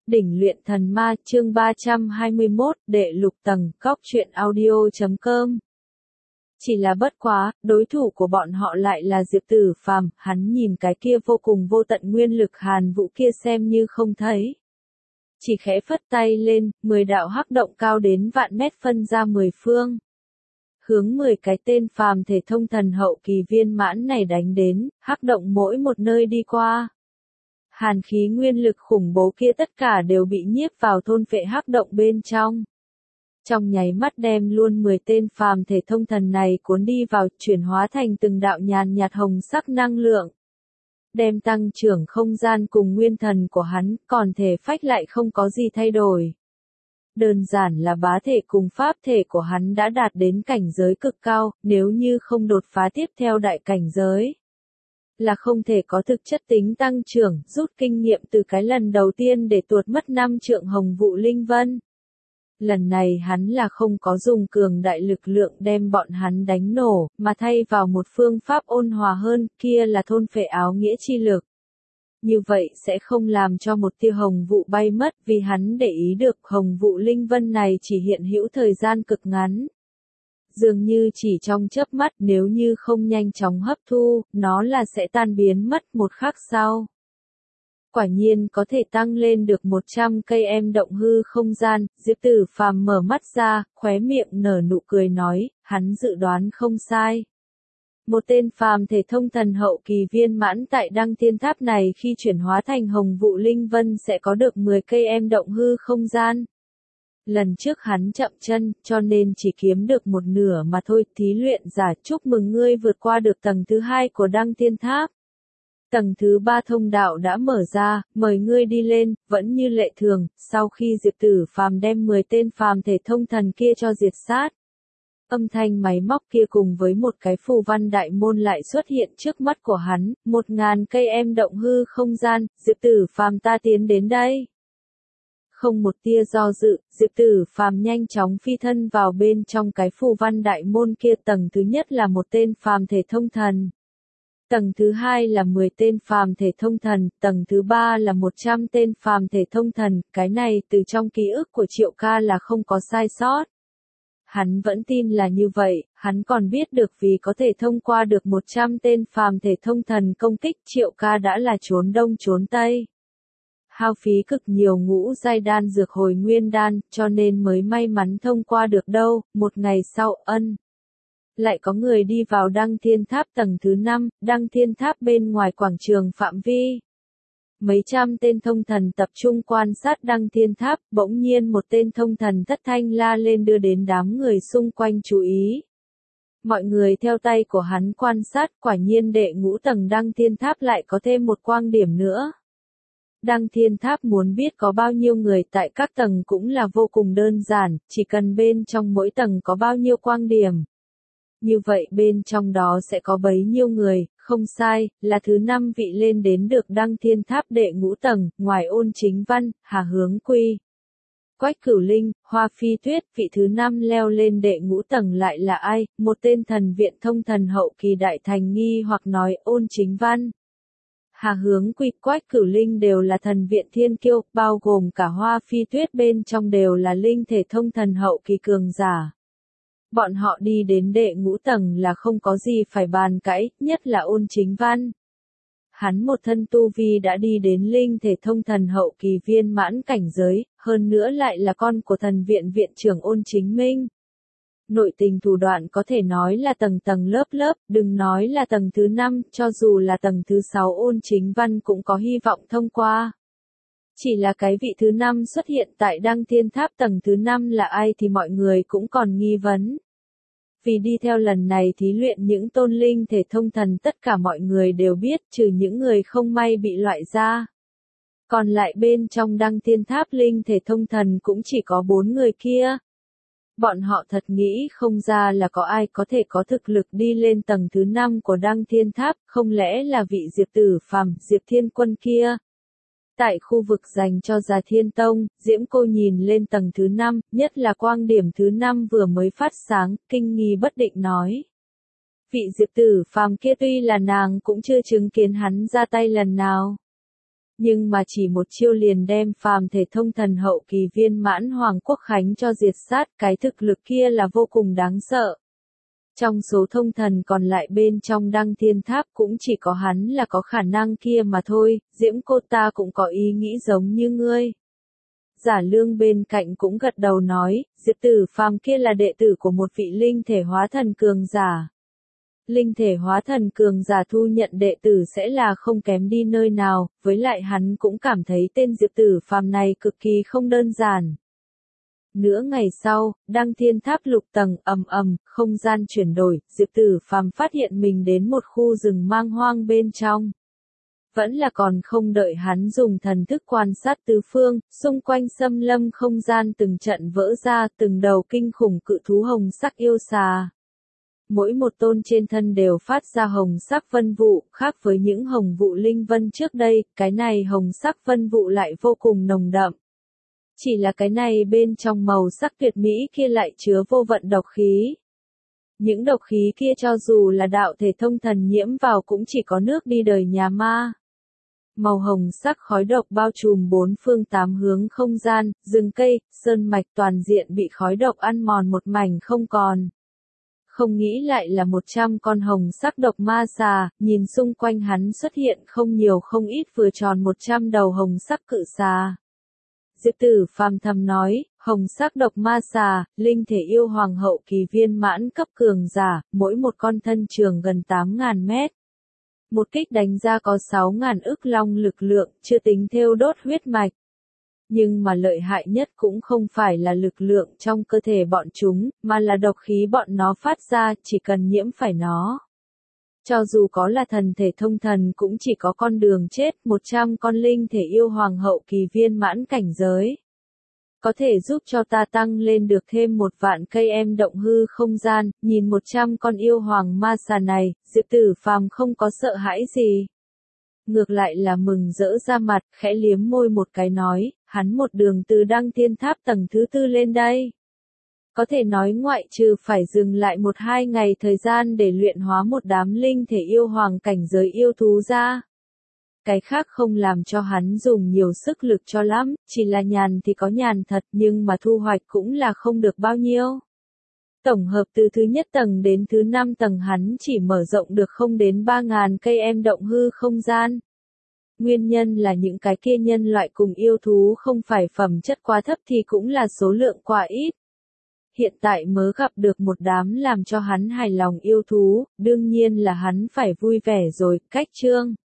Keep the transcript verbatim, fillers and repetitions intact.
Đỉnh luyện thần ma chương ba trăm hai mươi mốt, đệ lục tầng, góc truyện audio.com. Chỉ là bất quá, đối thủ của bọn họ lại là Diệp Tử Phàm, hắn nhìn cái kia vô cùng vô tận nguyên lực hàn vũ kia xem như không thấy. Chỉ khẽ phất tay lên, mười đạo hắc động cao đến vạn mét phân ra mười phương. Hướng mười cái tên phàm thể thông thần hậu kỳ viên mãn này đánh đến, hắc động mỗi một nơi đi qua. Hàn khí nguyên lực khủng bố kia tất cả đều bị nhiếp vào thôn phệ hắc động bên trong. Trong nháy mắt đem luôn mười tên phàm thể thông thần này cuốn đi vào, chuyển hóa thành từng đạo nhàn nhạt hồng sắc năng lượng. Đem tăng trưởng không gian cùng nguyên thần của hắn, còn thể phách lại không có gì thay đổi. Đơn giản là bá thể cùng pháp thể của hắn đã đạt đến cảnh giới cực cao, nếu như không đột phá tiếp theo đại cảnh giới. Là không thể có thực chất tính tăng trưởng, rút kinh nghiệm từ cái lần đầu tiên để tuột mất năm trượng hồng vụ linh vân. Lần này hắn là không có dùng cường đại lực lượng đem bọn hắn đánh nổ, mà thay vào một phương pháp ôn hòa hơn, kia là thôn phệ áo nghĩa chi lực. Như vậy sẽ không làm cho một tia hồng vụ bay mất, vì hắn để ý được hồng vụ linh vân này chỉ hiện hữu thời gian cực ngắn. Dường như chỉ trong chớp mắt, nếu như không nhanh chóng hấp thu, nó là sẽ tan biến mất một khắc sau. Quả nhiên có thể tăng lên được một trăm cây em động hư không gian, Diệp Tử Phàm mở mắt ra, khóe miệng nở nụ cười nói, hắn dự đoán không sai. Một tên phàm thể thông thần hậu kỳ viên mãn tại đăng thiên tháp này khi chuyển hóa thành hồng vụ linh vân sẽ có được mười cây em động hư không gian. Lần trước hắn chậm chân, cho nên chỉ kiếm được một nửa mà thôi. Thí luyện giả, chúc mừng ngươi vượt qua được tầng thứ hai của đăng thiên tháp. Tầng thứ ba thông đạo đã mở ra, mời ngươi đi lên, vẫn như lệ thường, sau khi Diệp Tử Phàm đem mười tên phàm thể thông thần kia cho diệt sát. Âm thanh máy móc kia cùng với một cái phù văn đại môn lại xuất hiện trước mắt của hắn, một ngàn cây em động hư không gian, Diệp Tử Phàm ta tiến đến đây. Không một tia do dự, Diệp Tử Phàm nhanh chóng phi thân vào bên trong cái phù văn đại môn kia. Tầng thứ nhất là một tên phàm thể thông thần. Tầng thứ hai là mười tên phàm thể thông thần, tầng thứ ba là một trăm tên phàm thể thông thần, cái này từ trong ký ức của Triệu Ca là không có sai sót. Hắn vẫn tin là như vậy, hắn còn biết được vì có thể thông qua được một trăm tên phàm thể thông thần công kích, Triệu Ca đã là trốn đông trốn tây. Hao phí cực nhiều ngũ giai đan dược hồi nguyên đan, cho nên mới may mắn thông qua được đâu. Một ngày sau, ân. Lại có người đi vào đăng thiên tháp tầng thứ năm, đăng thiên tháp bên ngoài quảng trường phạm vi. Mấy trăm tên thông thần tập trung quan sát đăng thiên tháp, bỗng nhiên một tên thông thần thất thanh la lên đưa đến đám người xung quanh chú ý. Mọi người theo tay của hắn quan sát, quả nhiên đệ ngũ tầng đăng thiên tháp lại có thêm một quang điểm nữa. Đăng thiên tháp muốn biết có bao nhiêu người tại các tầng cũng là vô cùng đơn giản, chỉ cần bên trong mỗi tầng có bao nhiêu quang điểm. Như vậy bên trong đó sẽ có bấy nhiêu người, không sai, là thứ năm vị lên đến được đăng thiên tháp đệ ngũ tầng, ngoài Ôn Chính Văn, Hà Hướng Quy. Quách Cửu Linh, Hoa Phi Tuyết, vị thứ năm leo lên đệ ngũ tầng lại là ai? Một tên thần viện thông thần hậu kỳ đại thành nghi hoặc nói Ôn Chính Văn. Hà Hướng Quy, Quách Cửu Linh đều là thần viện thiên kiêu, bao gồm cả Hoa Phi Tuyết bên trong đều là linh thể thông thần hậu kỳ cường giả. Bọn họ đi đến đệ ngũ tầng là không có gì phải bàn cãi, nhất là Ôn Chính Văn. Hắn một thân tu vi đã đi đến linh thể thông thần hậu kỳ viên mãn cảnh giới, hơn nữa lại là con của thần viện viện trưởng Ôn Chính Minh. Nội tình thủ đoạn có thể nói là tầng tầng lớp lớp, đừng nói là tầng thứ năm, cho dù là tầng thứ sáu Ôn Chính Văn cũng có hy vọng thông qua. Chỉ là cái vị thứ năm xuất hiện tại đăng thiên tháp tầng thứ năm là ai thì mọi người cũng còn nghi vấn. Vì đi theo lần này thí luyện những tôn linh thể thông thần tất cả mọi người đều biết, trừ những người không may bị loại ra. Còn lại bên trong đăng thiên tháp linh thể thông thần cũng chỉ có bốn người kia. Bọn họ thật nghĩ không ra là có ai có thể có thực lực đi lên tầng thứ năm của đăng thiên tháp, không lẽ là vị Diệp Tử Phàm, Diệp Thiên Quân kia. Tại khu vực dành cho Già Thiên Tông, Diễm Cô nhìn lên tầng thứ năm, nhất là quang điểm thứ năm vừa mới phát sáng, kinh nghi bất định nói. Vị Diệp Tử Phàm kia tuy là nàng cũng chưa chứng kiến hắn ra tay lần nào. Nhưng mà chỉ một chiêu liền đem phàm thể thông thần hậu kỳ viên mãn Hoàng Quốc Khánh cho diệt sát, cái thực lực kia là vô cùng đáng sợ. Trong số thông thần còn lại bên trong Đăng Thiên Tháp cũng chỉ có hắn là có khả năng kia mà thôi, Diễm cô ta cũng có ý nghĩ giống như ngươi. Giả Lương bên cạnh cũng gật đầu nói, Diệp Tử Phàm kia là đệ tử của một vị linh thể hóa thần cường giả. Linh thể hóa thần cường giả thu nhận đệ tử sẽ là không kém đi nơi nào, với lại hắn cũng cảm thấy tên Diệp Tử Phàm này cực kỳ không đơn giản. Nửa ngày sau, Đăng Thiên Tháp lục tầng ầm ầm, không gian chuyển đổi, Diệp Tử Phàm phát hiện mình đến một khu rừng mang hoang bên trong. Vẫn là còn không đợi hắn dùng thần thức quan sát tứ phương, xung quanh xâm lâm không gian từng trận vỡ ra, từng đầu kinh khủng cự thú hồng sắc yêu xà. Mỗi một tôn trên thân đều phát ra hồng sắc vân vụ, khác với những hồng vụ linh vân trước đây, cái này hồng sắc vân vụ lại vô cùng nồng đậm. Chỉ là cái này bên trong màu sắc tuyệt mỹ kia lại chứa vô vận độc khí. Những độc khí kia cho dù là đạo thể thông thần nhiễm vào cũng chỉ có nước đi đời nhà ma. Màu hồng sắc khói độc bao trùm bốn phương tám hướng không gian, rừng cây, sơn mạch toàn diện bị khói độc ăn mòn một mảnh không còn. Không nghĩ lại là một trăm con hồng sắc độc ma xà, nhìn xung quanh hắn xuất hiện không nhiều không ít vừa tròn một trăm đầu hồng sắc cự xà. Diệp Tử Phàm thầm nói, hồng sắc độc ma xà, linh thể yêu hoàng hậu kỳ viên mãn cấp cường giả, mỗi một con thân trường gần tám ngàn mét. Một kích đánh ra có sáu ngàn ức long lực lượng, chưa tính theo đốt huyết mạch. Nhưng mà lợi hại nhất cũng không phải là lực lượng trong cơ thể bọn chúng, mà là độc khí bọn nó phát ra, chỉ cần nhiễm phải nó. Cho dù có là thần thể thông thần cũng chỉ có con đường chết, một trăm con linh thể yêu hoàng hậu kỳ viên mãn cảnh giới. Có thể giúp cho ta tăng lên được thêm một vạn cây em động hư không gian, nhìn một trăm con yêu hoàng ma xà này, Diệp Tử Phàm không có sợ hãi gì. Ngược lại là mừng rỡ ra mặt, khẽ liếm môi một cái nói, hắn một đường từ Đăng Thiên Tháp tầng thứ tư lên đây. Có thể nói ngoại trừ phải dừng lại một hai ngày thời gian để luyện hóa một đám linh thể yêu hoàng cảnh giới yêu thú ra. Cái khác không làm cho hắn dùng nhiều sức lực cho lắm, chỉ là nhàn thì có nhàn thật nhưng mà thu hoạch cũng là không được bao nhiêu. Tổng hợp từ thứ nhất tầng đến thứ năm tầng hắn chỉ mở rộng được không đến ba ngàn cây em động hư không gian. Nguyên nhân là những cái kia nhân loại cùng yêu thú không phải phẩm chất quá thấp thì cũng là số lượng quá ít. Hiện tại mới gặp được một đám làm cho hắn hài lòng yêu thú, đương nhiên là hắn phải vui vẻ rồi, cách chương.